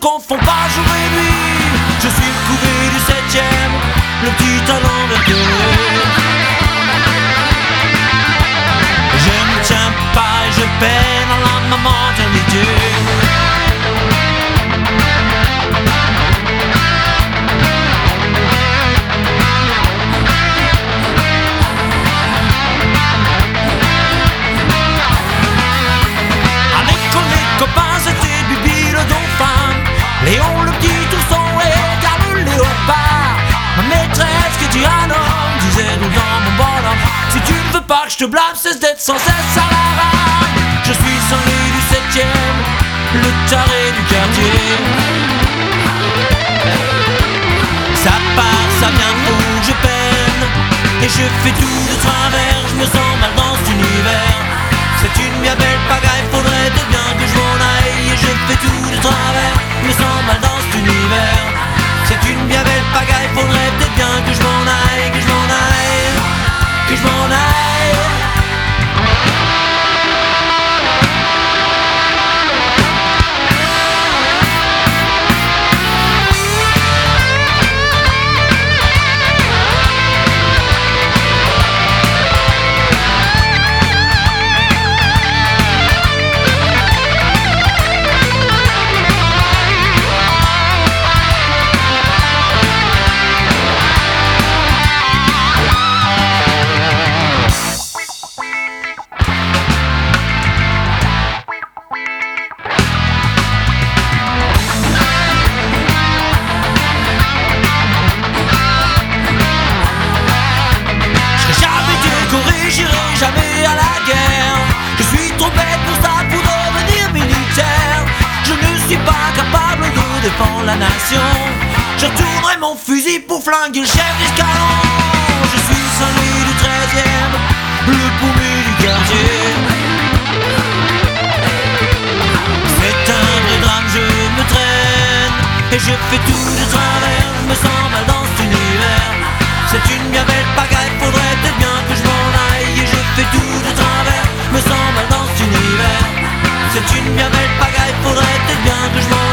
confonds pas jour et nuit. Je suis le couvé du 7ème, le petit talent vertueux. Je ne tiens pas et je peine en la maman maternité. Copains, c'était Bibi le dauphin, Léon le petit ourson et Carl le léopard. Ma maîtresse qui est tyrannope disait tout dans mon bonhomme: si tu ne veux pas que je te blâme, cesse d'être sans cesse à la rame. Je suis Saint-Louis du 7ème, le taré du quartier. Ça part, ça vient, faut que je peine, et je fais tout de travers. Je me sens mal dans cet univers. C'est une bien belle pagaille, faudrait de bien que je m'en aille. Et je fais tout de travers, je me sens mal dans cet univers. C'est une bien belle pagaille, faudrait peut-être bien que je m'en aille. Que je m'en aille, que je m'en aille. Jamais à la guerre, je suis trop bête pour ça, pour devenir militaire. Je ne suis pas capable de défendre la nation. Je retournerai mon fusil pour flinguer le chef d'escadron. Je suis Saint-Louis du 13ème, le paumé du quartier. C'est un vrai drame, je me traîne, et je fais tout de travers. Je me sens mal dans cet univers. C'est une bien belle pagaille, faudrait peut-être bien que je m'en aille. Et je fais tout de travers, me sens mal dans cet univers. C'est une bien belle pagaille, faudrait peut-être bien que je m'en aille.